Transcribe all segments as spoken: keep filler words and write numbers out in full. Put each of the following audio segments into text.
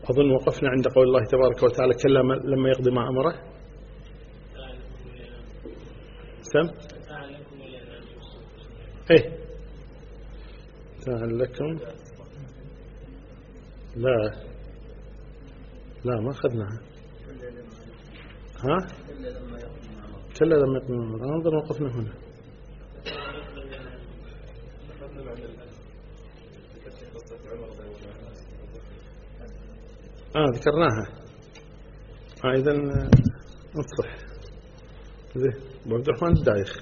أظن وقفنا عند قول الله تبارك وتعالى كلا لما يقضي ما أمره. سم إيه تعال لكم. لا لا ما أخذناها. ها كلا لما يقضي ما أمره. انظر وقفنا هنا. آه ذكرناها. آه إذا نصح زين أبو عبد الرحمن الدايخ.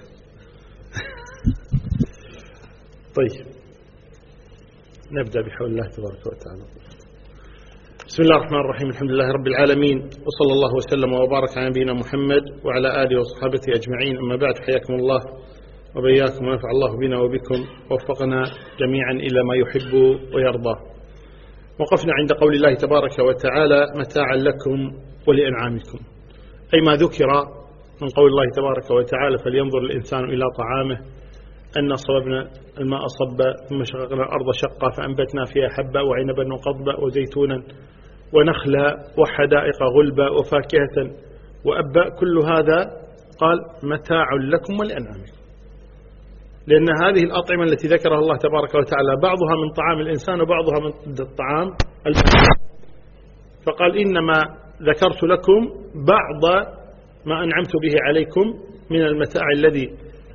طيب نبدأ بحول الله تبارك وتعالى. بسم الله الرحمن الرحيم. الحمد لله رب العالمين، وصلى الله وسلم وبارك على نبينا محمد وعلى آله وصحبه أجمعين. أما بعد، حياكم الله وبياكم ونفع الله بنا وبكم ووفقنا جميعا إلى ما يحب ويرضى. وقفنا عند قول الله تبارك وتعالى متاعا لكم ولأنعامكم، أي ما ذكر من قول الله تبارك وتعالى فلينظر الإنسان إلى طعامه أن صببنا الماء صبا ثم شققنا الأرض شقا فأنبتنا فيها حبا وعنبا وقضبا وزيتونا ونخلا وحدائق غلبا وفاكهة وأبا. كل هذا قال متاع لكم ولأنعامكم، لأن هذه الأطعمة التي ذكرها الله تبارك وتعالى بعضها من طعام الإنسان وبعضها من الطعام البهائم، فقال إنما ذكرت لكم بعض ما أنعمت به عليكم من المتاع الذي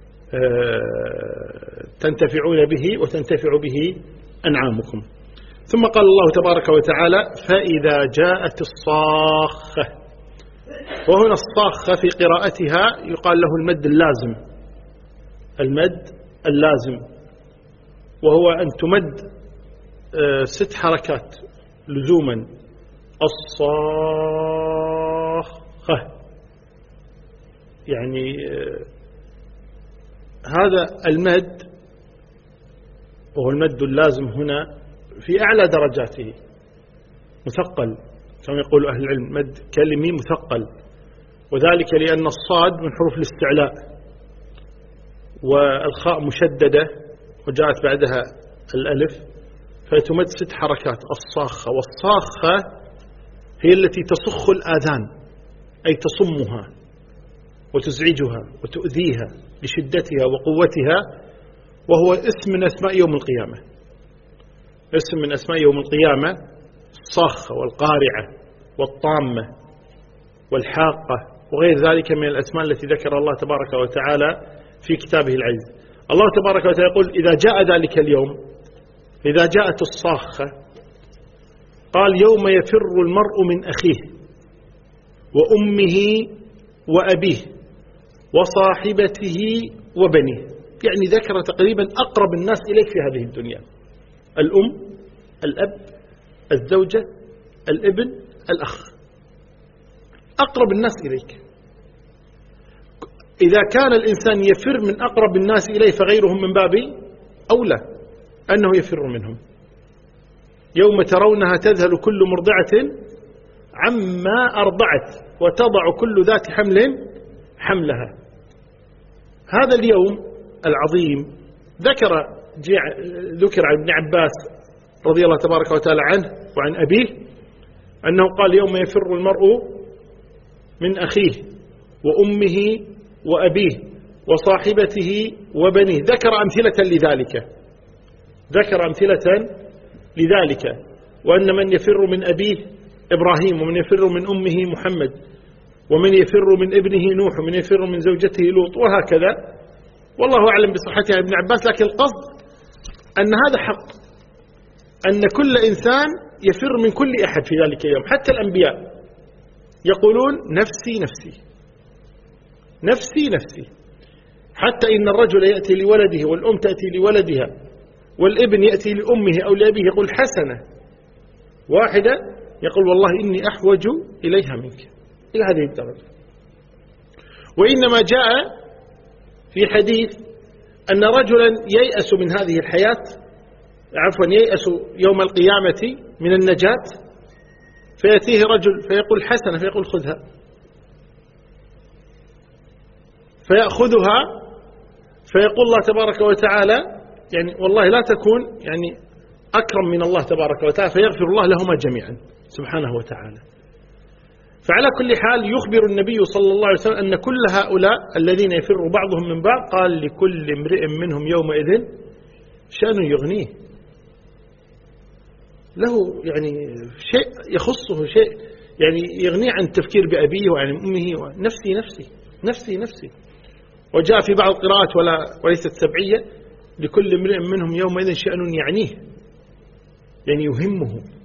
تنتفعون به وتنتفع به أنعامكم. ثم قال الله تبارك وتعالى فإذا جاءت الصاخة، وهنا الصاخة في قراءتها يقال له المد اللازم، المد اللازم، وهو أن تمد ست حركات لزوما. الصاخة يعني هذا المد، وهو المد اللازم هنا في أعلى درجاته، مثقل كما يقول أهل العلم، مد كلمي مثقل، وذلك لأن الصاد من حروف الاستعلاء والخاء مشددة وجاءت بعدها الألف، فتمد ست حركات الصاخة. والصاخة هي التي تصخ الآذان، أي تصمها وتزعجها وتؤذيها لشدتها وقوتها، وهو اسم من أسماء يوم القيامة، اسم من أسماء يوم القيامة، الصاخة والقارعة والطامة والحاقة وغير ذلك من الأسماء التي ذكر الله تبارك وتعالى في كتابه العزيز. الله تبارك وتعالى يقول إذا جاء ذلك اليوم، إذا جاءت الصاخة، قال يوم يفر المرء من أخيه وأمه وأبيه وصاحبته وبنيه، يعني ذكر تقريبا أقرب الناس إليك في هذه الدنيا: الأم، الأب، الزوجة، الابن، الأخ، أقرب الناس إليك. إذا كان الإنسان يفر من أقرب الناس إليه فغيرهم من باب أولى أنه يفر منهم. يوم ترونها تذهل كل مرضعة عما أرضعت وتضع كل ذات حمل حملها. هذا اليوم العظيم ذكر ذكر عن ابن عباس رضي الله تبارك وتعالى عنه وعن أبيه أنه قال يوم يفر المرء من أخيه وأمه وأبيه وصاحبته وبنيه. ذكر أمثلة لذلك، ذكر أمثلة لذلك وأن من يفر من أبيه إبراهيم، ومن يفر من أمه محمد، ومن يفر من ابنه نوح، ومن يفر من زوجته لوط، وهكذا. والله أعلم بصحتها ابن عباس، لكن القصد أن هذا حق، أن كل إنسان يفر من كل أحد في ذلك اليوم. حتى الأنبياء يقولون نفسي نفسي نفسي نفسي، حتى إن الرجل يأتي لولده والأم تأتي لولدها والابن يأتي لأمه أو لأبيه يقول حسنة واحدة، يقول والله إني أحوج إليها منك، إلى هذه الدرجة. وإنما جاء في حديث أن رجلا ييأس من هذه الحياة، عفوا ييأس يوم القيامة من النجاة، فيأتيه رجل فيقول حسنة، فيقول خذها، فيأخذها، فيقول الله تبارك وتعالى يعني والله لا تكون يعني أكرم من الله تبارك وتعالى، فيغفر الله لهما جميعا. سبحانه وتعالى. فعلى كل حال يخبر النبي صلى الله عليه وسلم أن كل هؤلاء الذين يفر بعضهم من بعض قال لكل امرئ منهم يومئذ شأن يغنيه، له يعني شيء يخصه، شيء يعني يغنيه عن التفكير بأبيه وعن أمه ونفسي نفسي نفسي نفسي. وجاء في بعض القراءات ولا وليست سبعية لكل امرئ منهم يومئذ شأن يعنيه، يعني يهمه